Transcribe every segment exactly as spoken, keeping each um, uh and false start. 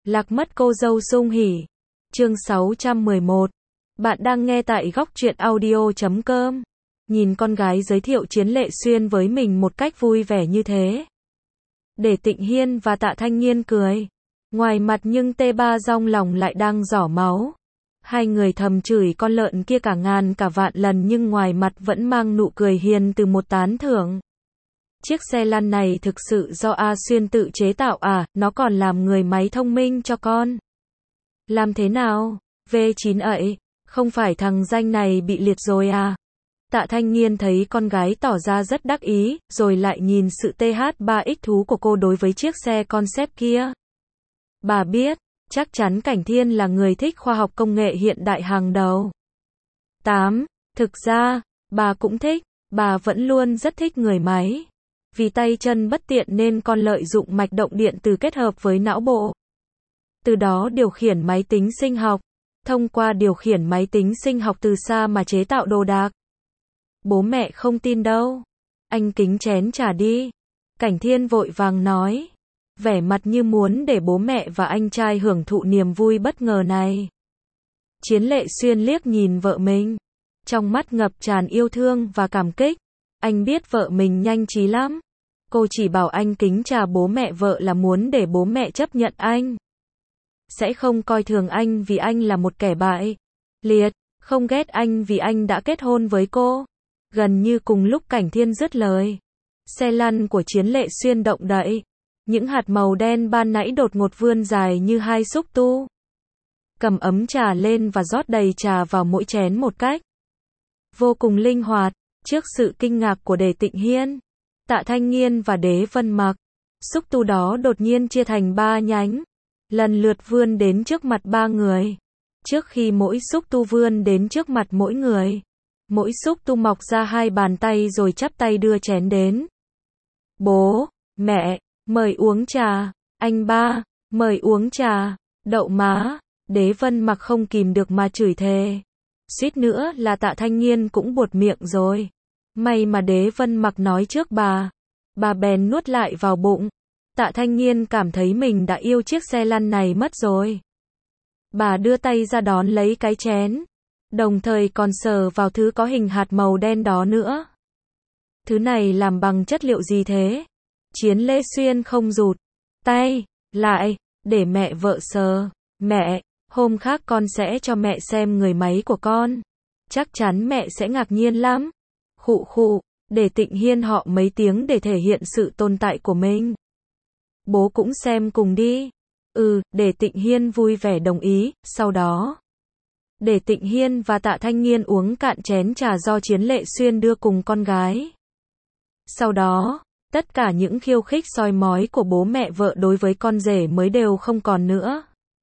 Lạc mất cô dâu sung hỉ. Chương sáu trăm mười một. Bạn đang nghe tại góc truyện audio chấm com. Nhìn con gái giới thiệu Chiến Lệ Xuyên với mình một cách vui vẻ như thế. Để Tịnh Hiên và Tạ Thanh Nghiên cười. Ngoài mặt nhưng Tê Ba Dong lòng lại đang giỏ máu. Hai người thầm chửi con lợn kia cả ngàn cả vạn lần nhưng ngoài mặt vẫn mang nụ cười hiền từ một tán thưởng. Chiếc xe lăn này thực sự do A Xuyên tự chế tạo à, nó còn làm người máy thông minh cho con. Làm thế nào? V chín ậy, không phải thằng danh này bị liệt rồi à? Tạ Thanh Nghiên thấy con gái tỏ ra rất đắc ý, rồi lại nhìn sự T H ba X thú của cô đối với chiếc xe concept kia. Bà biết, chắc chắn Cảnh Thiên là người thích khoa học công nghệ hiện đại hàng đầu. tám. Thực ra, bà cũng thích, bà vẫn luôn rất thích người máy. Vì tay chân bất tiện nên con lợi dụng mạch động điện từ kết hợp với não bộ. Từ đó điều khiển máy tính sinh học. Thông qua điều khiển máy tính sinh học từ xa mà chế tạo đồ đạc. Bố mẹ không tin đâu. Anh kính chén trà đi. Cảnh Thiên vội vàng nói. Vẻ mặt như muốn để bố mẹ và anh trai hưởng thụ niềm vui bất ngờ này. Chiến Lệ Xuyên liếc nhìn vợ mình. Trong mắt ngập tràn yêu thương và cảm kích. Anh biết vợ mình nhanh trí lắm. Cô chỉ bảo anh kính trà bố mẹ vợ là muốn để bố mẹ chấp nhận anh. Sẽ không coi thường anh vì anh là một kẻ bại liệt, không ghét anh vì anh đã kết hôn với cô. Gần như cùng lúc Cảnh Thiên dứt lời. Xe lăn của Chiến Lệ Xuyên động đậy. Những hạt màu đen ban nãy đột ngột vươn dài như hai xúc tu. Cầm ấm trà lên và rót đầy trà vào mỗi chén một cách vô cùng linh hoạt. Trước sự kinh ngạc của Đề Tịnh Hiên, Tạ Thanh Nghiên và Đế Vân Mặc, xúc tu đó đột nhiên chia thành ba nhánh, lần lượt vươn đến trước mặt ba người. Trước khi mỗi xúc tu vươn đến trước mặt mỗi người, mỗi xúc tu mọc ra hai bàn tay rồi chắp tay đưa chén đến. Bố, mẹ, mời uống trà. Anh ba, mời uống trà. Đậu má. Đế Vân Mặc không kìm được mà chửi thề. Suýt nữa là Tạ Thanh Nghiên cũng buột miệng rồi. May mà Đế Vân Mặc nói trước bà. Bà bèn nuốt lại vào bụng. Tạ Thanh Nghiên cảm thấy mình đã yêu chiếc xe lăn này mất rồi. Bà đưa tay ra đón lấy cái chén. Đồng thời còn sờ vào thứ có hình hạt màu đen đó nữa. Thứ này làm bằng chất liệu gì thế? Chiến Lệ Xuyên không rụt tay lại, để mẹ vợ sờ. Mẹ, hôm khác con sẽ cho mẹ xem người máy của con. Chắc chắn mẹ sẽ ngạc nhiên lắm. Khụ khụ, để Tịnh Hiên họ mấy tiếng để thể hiện sự tồn tại của mình. Bố cũng xem cùng đi. Ừ, để Tịnh Hiên vui vẻ đồng ý, sau đó. Để Tịnh Hiên và Tạ Thanh Nghiên uống cạn chén trà do Chiến Lệ Xuyên đưa cùng con gái. Sau đó, tất cả những khiêu khích soi mói của bố mẹ vợ đối với con rể mới đều không còn nữa.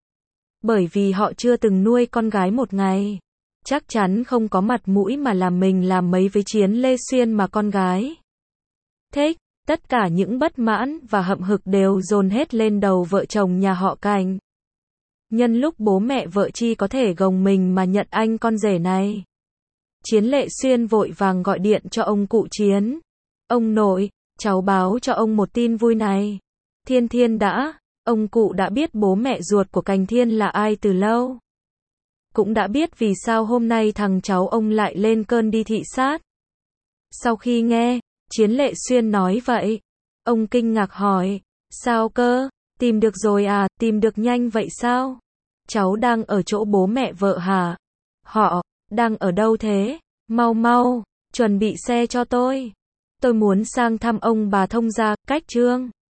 Bởi vì họ chưa từng nuôi con gái một ngày. Chắc chắn không có mặt mũi mà làm mình làm mấy với Chiến Lệ Xuyên mà con gái thích. Tất cả những bất mãn và hậm hực đều dồn hết lên đầu vợ chồng nhà họ Cảnh. Nhân lúc bố mẹ vợ chi có thể gồng mình mà nhận anh con rể này. Chiến Lệ Xuyên vội vàng gọi điện cho ông cụ Chiến. Ông nội, cháu báo cho ông một tin vui này. Thiên Thiên đã, ông cụ đã biết bố mẹ ruột của Cảnh Thiên là ai từ lâu. Cũng đã biết vì sao hôm nay thằng cháu ông lại lên cơn đi thị sát. Sau khi nghe Chiến Lệ Xuyên nói vậy, ông kinh ngạc hỏi, sao cơ, tìm được rồi à, tìm được nhanh vậy sao? Cháu đang ở chỗ bố mẹ vợ hả? Họ, đang ở đâu thế? Mau mau, chuẩn bị xe cho tôi. Tôi muốn sang thăm ông bà thông gia, cách Trương.